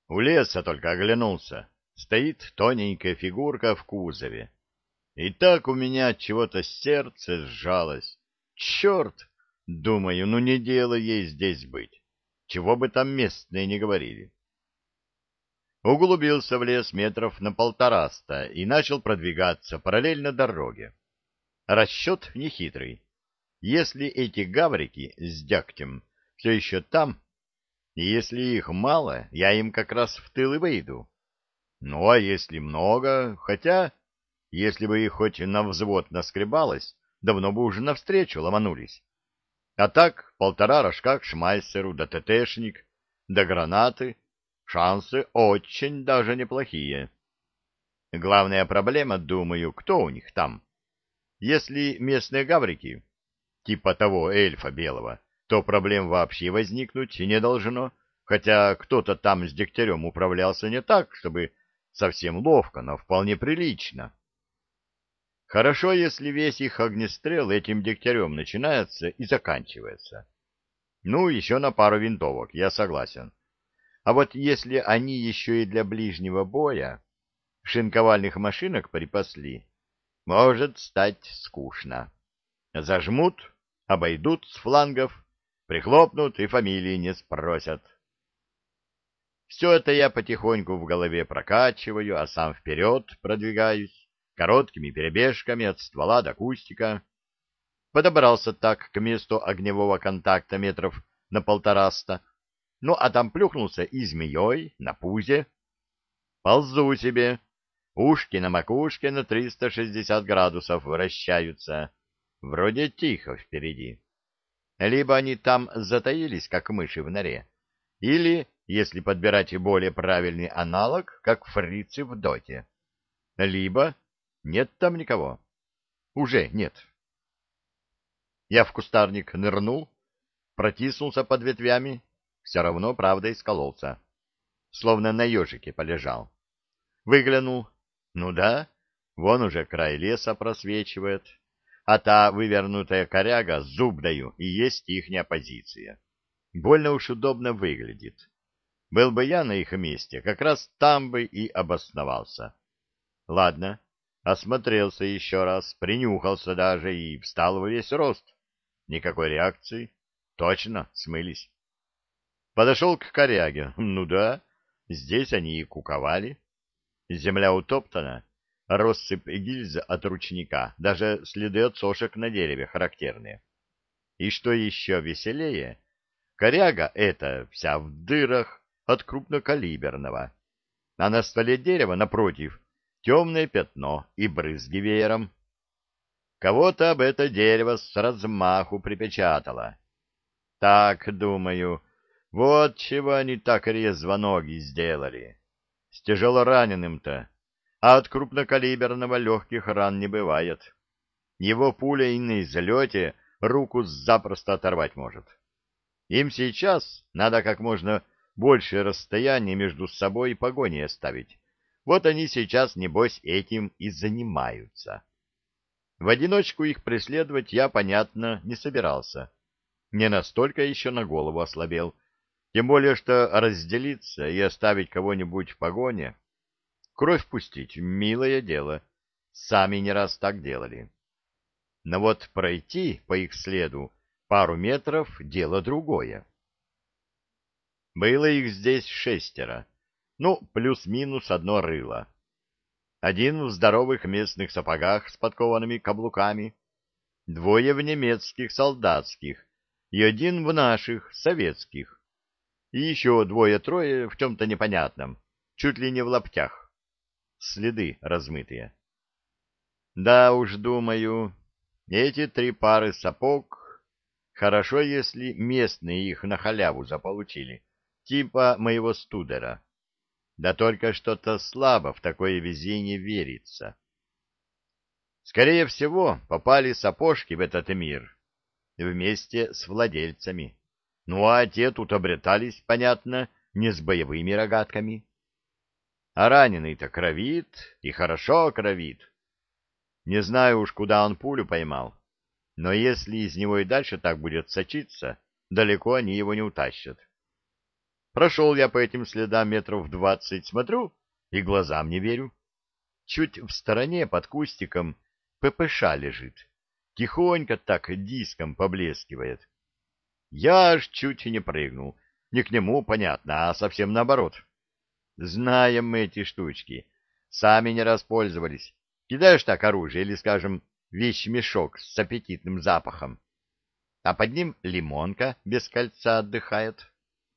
У леса только оглянулся. Стоит тоненькая фигурка в кузове. И так у меня от чего-то сердце сжалось. Черт! Думаю, ну не дело ей здесь быть. Чего бы там местные не говорили. Углубился в лес метров на 150 и начал продвигаться параллельно дороге. Расчет нехитрый. Если эти гаврики с дягтем все еще там, и если их мало, я им как раз в тыл и выйду. Ну, а если много, хотя, если бы их хоть на взвод наскребалось, давно бы уже навстречу ломанулись. А так, 1,5 рожка к шмайсеру, да ТТшник, да гранаты, шансы очень даже неплохие. Главная проблема, думаю, кто у них там? Если местные гаврики, типа того эльфа белого, то проблем вообще возникнуть не должно, хотя кто-то там с Дегтярем управлялся не так, чтобы совсем ловко, но вполне прилично. Хорошо, если весь их огнестрел этим Дегтярем начинается и заканчивается. Ну, еще на пару винтовок, я согласен. А вот если они еще и для ближнего боя шинковальных машинок припасли, может стать скучно. Зажмут, обойдут с флангов, прихлопнут и фамилии не спросят. Все это я потихоньку в голове прокачиваю, а сам вперед продвигаюсь, короткими перебежками от ствола до кустика. Подобрался так к месту огневого контакта метров на 150, ну а там плюхнулся и змеей на пузе. Ползу себе, ушки на макушке на 360 градусов вращаются. Вроде тихо впереди. Либо они там затаились, как мыши в норе, или, если подбирать более правильный аналог, как фрицы в доте. Либо нет там никого. Уже нет. Я в кустарник нырнул, протиснулся под ветвями, все равно, правда, искололся. Словно на ежике полежал. Выглянул. Ну да, вон уже край леса просвечивает, а та вывернутая коряга, зуб даю, и есть ихняя позиция. Больно уж удобно выглядит. Был бы я на их месте, как раз там бы и обосновался. Ладно, осмотрелся еще раз, принюхался даже и встал во весь рост. Никакой реакции. Точно, смылись. Подошел к коряге. Ну да, здесь они и куковали. Земля утоптана, россыпь гильз от ручника, даже следы от сошек на дереве характерные. И что еще веселее, коряга эта вся в дырах от крупнокалиберного, а на стволе дерева, напротив, темное пятно и брызги веером. Кого-то об это дерево с размаху припечатало. Так, думаю, вот чего они так резво ноги сделали. С тяжелораненым-то, а от крупнокалиберного легких ран не бывает. Его пуля и на излете руку запросто оторвать может. Им сейчас надо как можно большее расстояние между собой и погоней оставить. Вот они сейчас, небось, этим и занимаются. В одиночку их преследовать я, понятно, не собирался. Не настолько еще на голову ослабел. Тем более, что разделиться и оставить кого-нибудь в погоне, кровь пустить — милое дело. Сами не раз так делали. Но вот пройти по их следу пару метров — дело другое. Было их здесь 6, ну, плюс-минус одно рыло. Один в здоровых местных сапогах с подкованными каблуками, 2 в немецких солдатских и 1 в наших советских, и еще 2-3 в чем-то непонятном, чуть ли не в лаптях. Следы размытые. Да уж, думаю, эти 3 пары сапог хорошо, если местные их на халяву заполучили, типа моего студера. Да только что-то слабо в такое везение верится. Скорее всего, попали сапожки в этот мир вместе с владельцами. Ну а те тут обретались, понятно, не с боевыми рогатками. А раненый-то кровит, и хорошо кровит. Не знаю уж, куда он пулю поймал, но если из него и дальше так будет сочиться, далеко они его не утащат. Прошел я по этим следам метров 20, смотрю, и глазам не верю. Чуть в стороне под кустиком ППШ лежит. Тихонько так диском поблескивает. Я аж чуть не прыгнул. Не к нему, понятно, а совсем наоборот. Знаем мы эти штучки. Сами не распользовались. Кидаешь так оружие или, скажем, вещмешок с аппетитным запахом, а под ним лимонка без кольца отдыхает.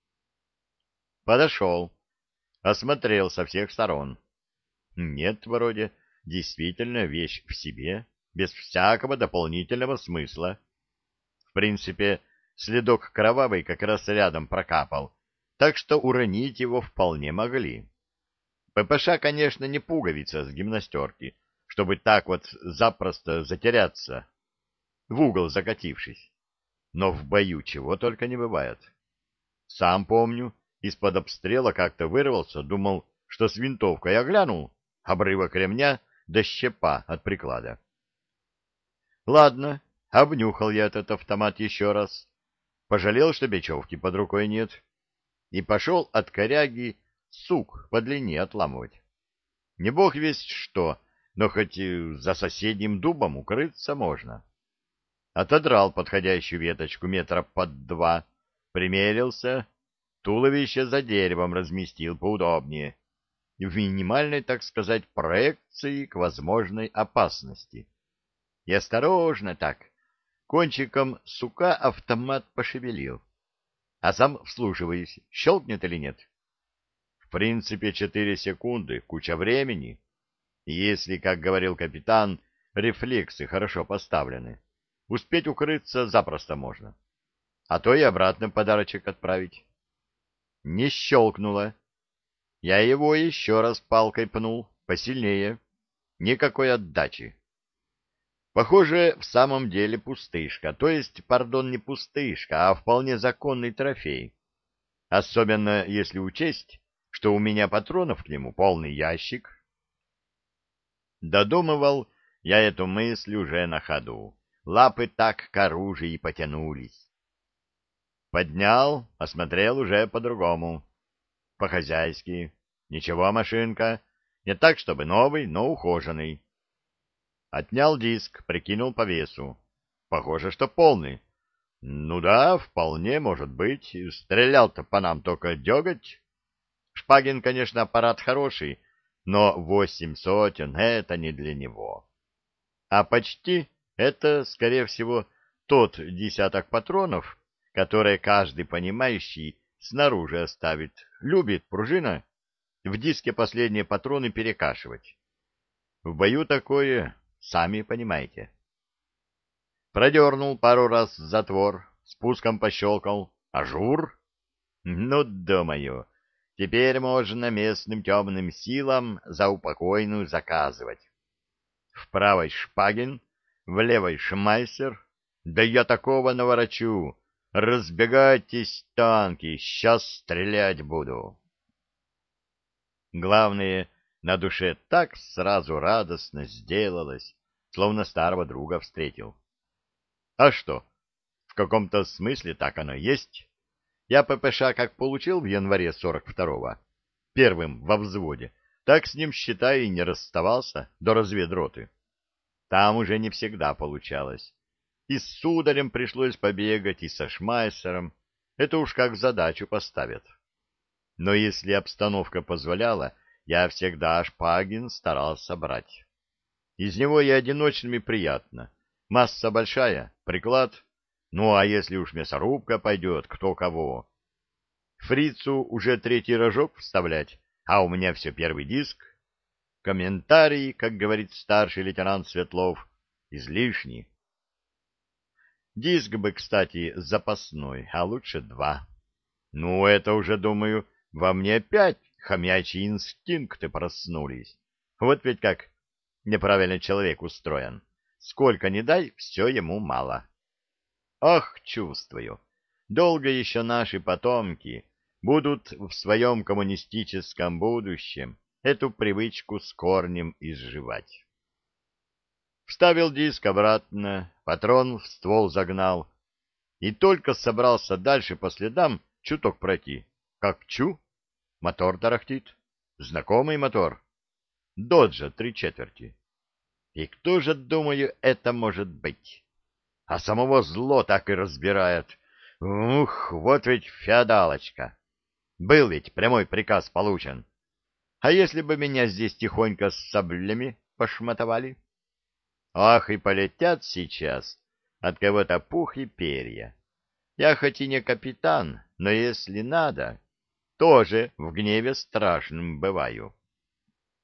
Подошел, осмотрел со всех сторон. Нет, вроде, действительно вещь в себе, без всякого дополнительного смысла. В принципе, следок кровавый как раз рядом прокапал, так что уронить его вполне могли. ППШ, конечно, не пуговица с гимнастерки, чтобы так вот запросто затеряться, в угол закатившись. Но в бою чего только не бывает. Сам помню, из-под обстрела как-то вырвался, думал, что с винтовкой, я глянул, обрывок ремня до щепа от приклада. Ладно, обнюхал я этот автомат еще раз, пожалел, что бечевки под рукой нет, и пошел от коряги сук по длине отламывать. Не бог весть что, но хоть и за соседним дубом укрыться можно. Отодрал подходящую веточку метра под 2, примерился, туловище за деревом разместил поудобнее, в минимальной, так сказать, проекции к возможной опасности. И осторожно так, кончиком сука автомат пошевелил, а сам вслушиваюсь, щелкнет или нет. В принципе, 4 секунды, куча времени. Если, как говорил капитан, рефлексы хорошо поставлены, успеть укрыться запросто можно. А то и обратно подарочек отправить. Не щелкнуло. Я его еще раз палкой пнул, посильнее. Никакой отдачи. Похоже, в самом деле пустышка, то есть, пардон, не пустышка, а вполне законный трофей. Особенно если учесть, что у меня патронов к нему полный ящик. Додумывал я эту мысль уже на ходу. Лапы так к оружию и потянулись. Поднял, осмотрел уже по-другому. По-хозяйски. Ничего, машинка. Не так, чтобы новый, но ухоженный. Отнял диск, прикинул по весу. Похоже, что полный. Ну да, вполне может быть. Стрелял-то по нам только деготь. Шпагин, конечно, аппарат хороший, но 8 сотен — это не для него. А почти это, скорее всего, тот десяток патронов, которые каждый понимающий снаружи оставит. Любит пружина в диске последние патроны перекашивать. В бою такое, сами понимаете. Продернул пару раз затвор, спуском пощелкал. Ажур? Ну, думаю, теперь можно местным темным силам за упокойную заказывать. В правой Шпагин, в левой Шмайсер. Да я такого наворочу. Разбегайтесь, танки, сейчас стрелять буду. Главное, на душе так сразу радостно сделалось, словно старого друга встретил. А что? В каком-то смысле так оно есть. Я ППШ как получил в январе 42-го, первым во взводе, так с ним, считай, и не расставался до разведроты. Там уже не всегда получалось. И с сударем пришлось побегать, и со Шмайсером. Это уж как задачу поставят. Но если обстановка позволяла, я всегда шпагин старался брать. Из него и одиночными приятно. Масса большая, приклад. Ну, а если уж мясорубка пойдет, кто кого. Фрицу уже 3-й рожок вставлять, а у меня все первый диск. Комментарий, как говорит старший лейтенант Светлов, излишний. Диск бы, кстати, запасной, а лучше 2. Ну, это уже, думаю, во мне опять хомячьи инстинкты проснулись. Вот ведь как неправильно человек устроен. Сколько ни дай, все ему мало. Ах, чувствую, долго еще наши потомки будут в своем коммунистическом будущем эту привычку с корнем изживать. Вставил диск обратно, патрон в ствол загнал и только собрался дальше по следам чуток пройти. Копчу, мотор тарахтит. Знакомый мотор. Доджа 3/4. И кто же, думаю, это может быть? А самого зло так и разбирает. Ух, вот ведь феодалочка. Был ведь прямой приказ получен. А если бы меня здесь тихонько с саблями пошматовали? Ах, и полетят сейчас от кого-то пух и перья. Я хоть и не капитан, но если надо, тоже в гневе страшным бываю.